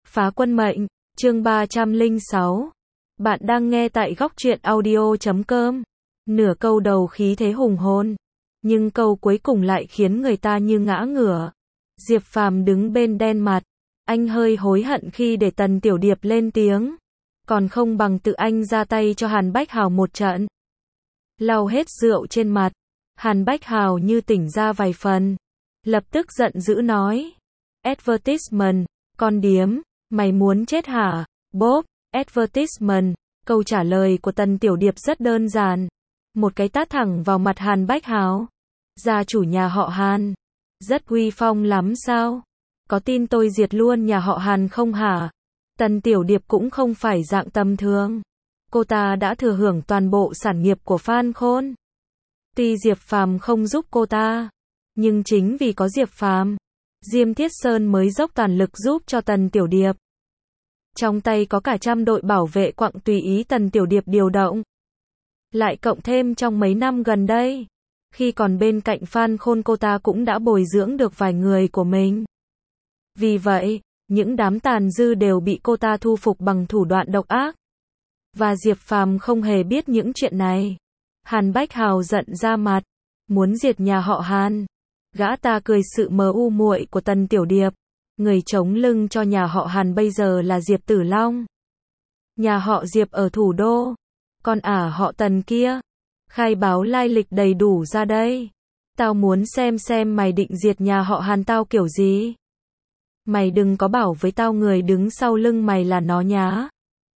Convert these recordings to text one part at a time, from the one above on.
Phá quân mệnh, chương 306. Bạn đang nghe tại góc truyện audio.com. Nửa câu đầu khí thế hùng hồn, nhưng câu cuối cùng lại khiến người ta như ngã ngửa. Diệp Phàm đứng bên đen mặt, anh hơi hối hận khi để Tần Tiểu Điệp lên tiếng, còn không bằng tự anh ra tay cho Hàn Bách Hào một trận. Lau hết rượu trên mặt, Hàn Bách Hào như tỉnh ra vài phần, lập tức giận dữ nói: "Advertisement, con điếm, mày muốn chết hả?" Bốp, advertisement. Câu trả lời của Tần Tiểu Điệp rất đơn giản, một cái tát thẳng vào mặt Hàn Bách Hào. Gia chủ nhà họ Hàn, rất uy phong lắm sao? Có tin tôi diệt luôn nhà họ Hàn không hả? Tần Tiểu Điệp cũng không phải dạng tầm thường. Cô ta đã thừa hưởng toàn bộ sản nghiệp của Phan Khôn. Tuy Diệp Phàm không giúp cô ta, nhưng chính vì có Diệp Phàm, Diêm Thiết Sơn mới dốc toàn lực giúp cho Tần Tiểu Điệp. Trong tay có cả trăm đội bảo vệ quặng tùy ý Tần Tiểu Điệp điều động. Lại cộng thêm trong mấy năm gần đây, khi còn bên cạnh Phan Khôn cô ta cũng đã bồi dưỡng được vài người của mình. Vì vậy, những đám tàn dư đều bị cô ta thu phục bằng thủ đoạn độc ác. Và Diệp Phàm không hề biết những chuyện này. Hàn Bách Hào giận ra mặt, muốn diệt nhà họ Hàn. Gã ta cười sự mờ u muội của Tần Tiểu Điệp. Người chống lưng cho nhà họ Hàn bây giờ là Diệp Tử Long. Nhà họ Diệp ở thủ đô. Còn họ Tần kia, khai báo lai lịch đầy đủ ra đây. Tao muốn xem mày định diệt nhà họ Hàn tao kiểu gì. Mày đừng có bảo với tao người đứng sau lưng mày là nó nhá.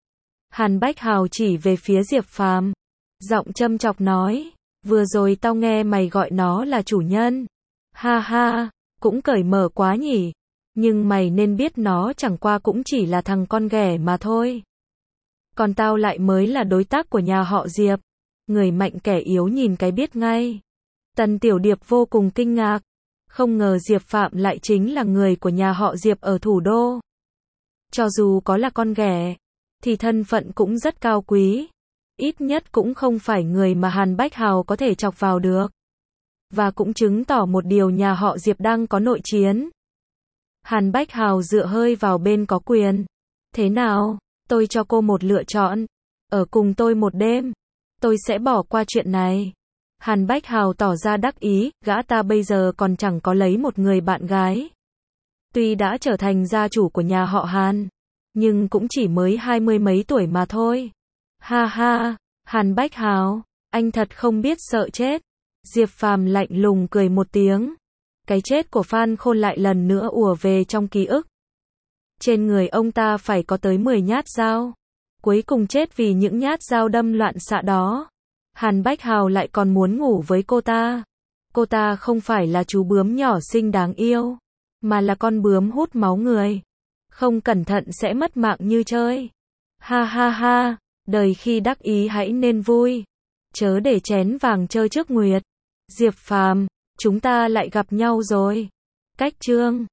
Hàn Bách Hào chỉ về phía Diệp Phàm, giọng châm chọc nói: "Vừa rồi tao nghe mày gọi nó là chủ nhân. Ha ha, cũng cởi mở quá nhỉ. Nhưng mày nên biết nó chẳng qua cũng chỉ là thằng con ghẻ mà thôi. Còn tao lại mới là đối tác của nhà họ Diệp. Người mạnh kẻ yếu nhìn cái biết ngay." Tần Tiểu Điệp vô cùng kinh ngạc. Không ngờ Diệp Phạm lại chính là người của nhà họ Diệp ở thủ đô. Cho dù có là con ghẻ, thì thân phận cũng rất cao quý. Ít nhất cũng không phải người mà Hàn Bách Hào có thể chọc vào được. Và cũng chứng tỏ một điều, nhà họ Diệp đang có nội chiến. Hàn Bách Hào dựa hơi vào bên có quyền. "Thế nào, tôi cho cô một lựa chọn. Ở cùng tôi một đêm, tôi sẽ bỏ qua chuyện này." Hàn Bách Hào tỏ ra đắc ý, gã ta bây giờ còn chẳng có lấy một người bạn gái. Tuy đã trở thành gia chủ của nhà họ Hàn, nhưng cũng chỉ mới 20 mấy tuổi mà thôi. Ha ha, Hàn Bách Hào, anh thật không biết sợ chết. Diệp Phàm lạnh lùng cười một tiếng. Cái chết của Phan Khôn lại lần nữa ùa về trong ký ức. Trên người ông ta phải có tới 10 nhát dao. Cuối cùng chết vì những nhát dao đâm loạn xạ đó. Hàn Bách Hào lại còn muốn ngủ với cô ta. Cô ta không phải là chú bướm nhỏ xinh đáng yêu, mà là con bướm hút máu người. Không cẩn thận sẽ mất mạng như chơi. Ha ha ha, đời khi đắc ý hãy nên vui. Chớ để chén vàng trơ trước nguyệt. Diệp Phàm, chúng ta lại gặp nhau rồi. Cách chương